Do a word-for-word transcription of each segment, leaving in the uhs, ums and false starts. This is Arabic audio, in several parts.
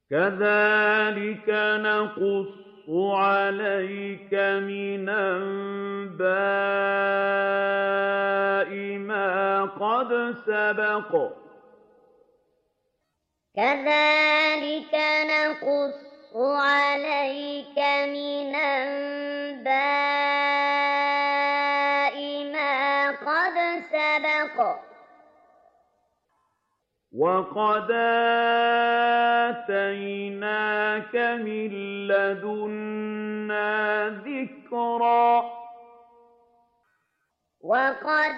كَذَٰلِكَ نَقُصُّ عَلَيْكَ مِنْ أَنبَاءِ مَا قَدْ سَبَقَ ۚ كَذَٰلِكَ نَقُصُّ عَلَيْكَ مِنْ أَنبَاءِ مَا قَدْ سَبَقَ ۚ وَقَدْ آتَيْنَاكَ مِن لَّدُنَّا ذِكْرًا وَقَدْ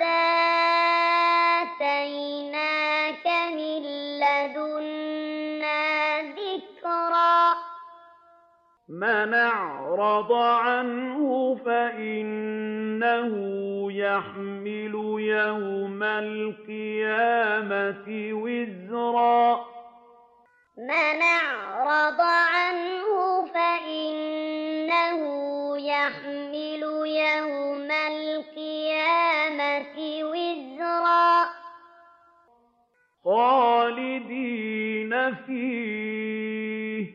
آتَيْنَاكَ مِن لَّدُنَّا ذِكْرًا ۚ مَّنْ أَعْرَضَ عَنْهُ فَإِنَّهُ يَحْمِلُ يَوْمَ الْقِيَامَةِ وِزْرًا مَّنْ أَعْرَضَ عَنْهُ فَإِنَّهُ يَحْمِلُ يَوْمَ الْقِيَامَةِ وِزْرًا خَالِدِينَ فِيهِ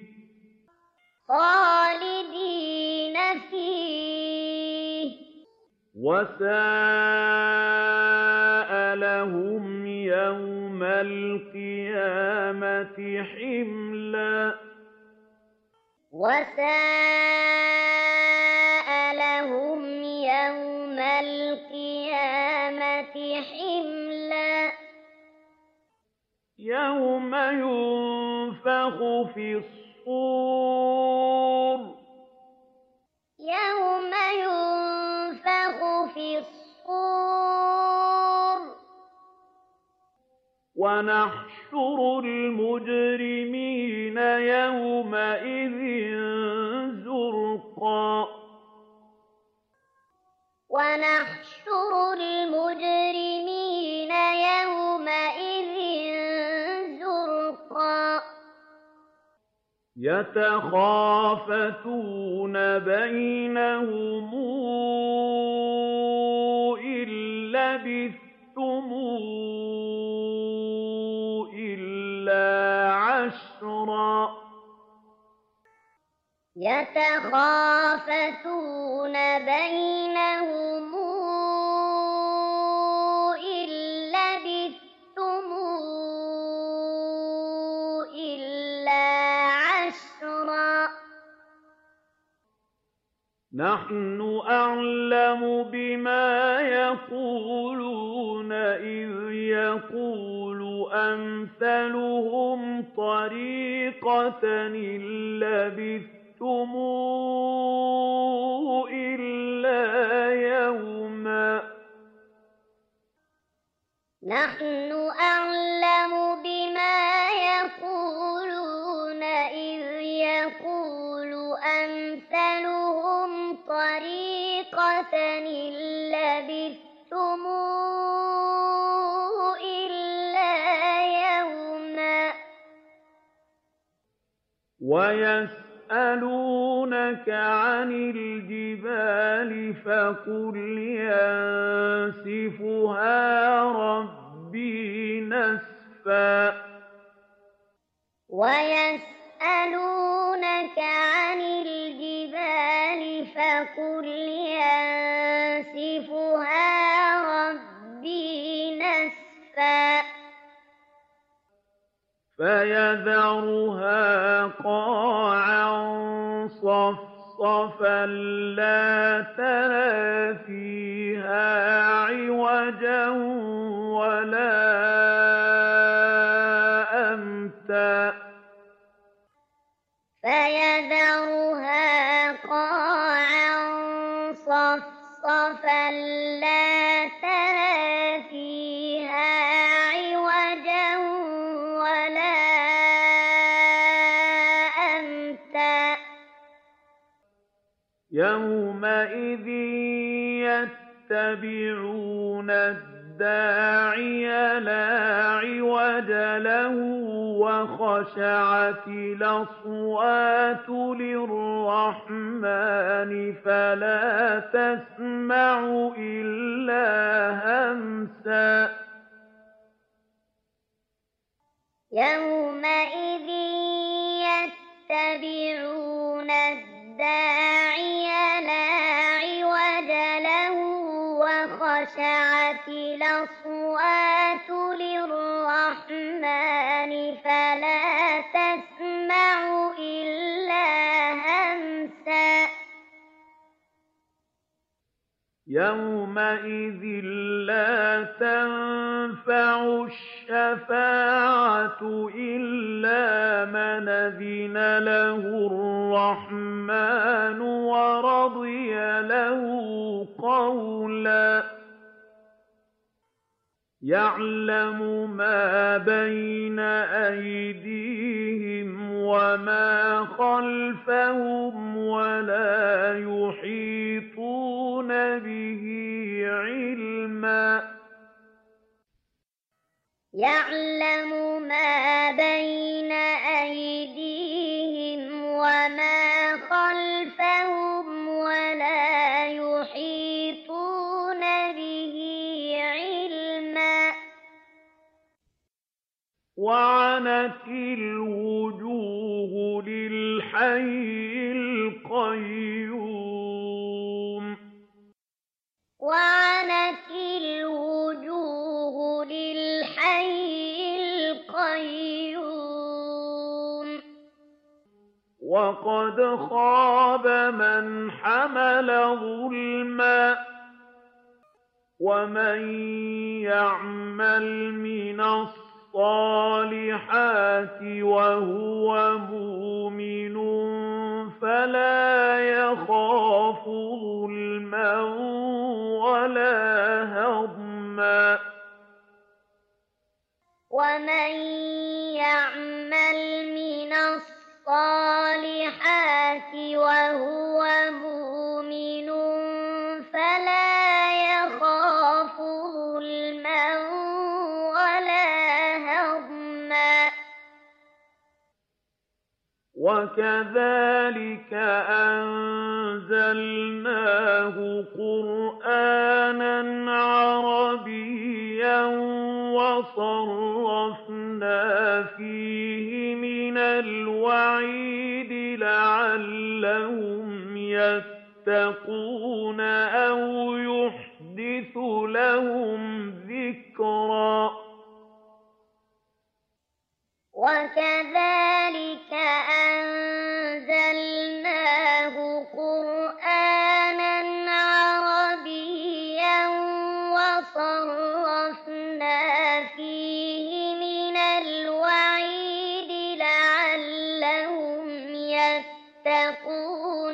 خَالِدِينَ فِيهِ ۚ وَسَاءَ لَهُمْ يَوْمَ الْقِيَامَةِ حِمْلًا وَسَاءَ لَهُمْ يَوْمَ الْقِيَامَةِ حِمْلًا يَوْمَ يُنفَخُ فِي الصُّورِ يَوْمَ يُنفَخُ فِي الصُّورِ ۚ وَنَحْشُرُ الْمُجْرِمِينَ يَوْمَئِذٍ زُرْقًا وَنَحْشُرُ الْمُجْرِمِينَ يَوْمَئِذٍ زُرْقًا يَتَخَافَتُونَ بَيْنَهُمْ إِن لَّبِثْتُمْ إِلَّا عَشْرًا يَتَخَافَتُونَ بَيْنَهُمْ إِن لَّبِثْتُمْ إِلَّا عَشْرًا نَّحْنُ أَعْلَمُ بِمَا يَقُولُونَ إِذْ يَقُولُ أَمْثَلُهُمْ طَرِيقَةً إِن لَّبِثْتُمْ إِلَّا يَوْمًا نَحْنُ أَعْلَمُ بِمَا يَقُولُونَ إِذْ يَقُولُ أَمْثَلُهُمْ طَرِيقَةً إِن لَّبِثْتُمْ إِلَّا يَوْمًا وَيَسْأَلُونَكَ عَنِ الْجِبَالِ فَقُلْ يَنسِفُهَا رَبِّي نَسْفًا وَيَسْأَلُونَكَ عَنِ الْجِبَالِ فَقُلْ يَنسِفُهَا رَبِّي نَسْفًا فَيَذَرُهَا قَاعًا صَفْصَفًا لَّا تَرَىٰ فِيهَا عِوَجًا وَلَا أَمْتًا فَيَذَرُهَا قَاعًا صَفْصَفًا لَّا تَرَىٰ فِيهَا عِوَجًا وَلَا أَمْتًا يَوْمَئِذٍ يَتَّبِعُونَ الدَّاعِيَ لَا عِوَجَ لَهُ وَخَشَعَتِ الْأَصْوَاتُ لِلرَّحْمَٰنِ فَلَا تَسْمَعُ إِلَّا هَمْسًا يَوْمَئِذٍ يتبعون الداعي لا عوج له وخشعت الأصوات للرحمن فلا تسمع إلا همسا يومئذ لا تنفع الشفاعة إلا من أذن له الرحمن ورضي له قولا يعلم ما بين أيديهم وما خلفهم ولا يحيطون به علما يعلم ما بين أيديهم وما خلفهم ولا يحيطون به علما وعنت الوجوه للحي القيوم وعنت الوجوه للحي القيوم وقد خاب من حمل ظلما ومن يعمل من الصالحات وهو مؤمن فلا يخاف ظلما ولا هضما ومن يعمل من الصالحات وهو مؤمن فلا يخاف ظلما ولا هضما وكذلك أنزلناه قرآنا عربيا وصرفنا فيه من الوعيد لعلهم يتقون أو يحدث لهم ذكرا وكذلك أنزلناه قرآنا عربيا وصرفنا فيه من الوعيد لعلهم يتقون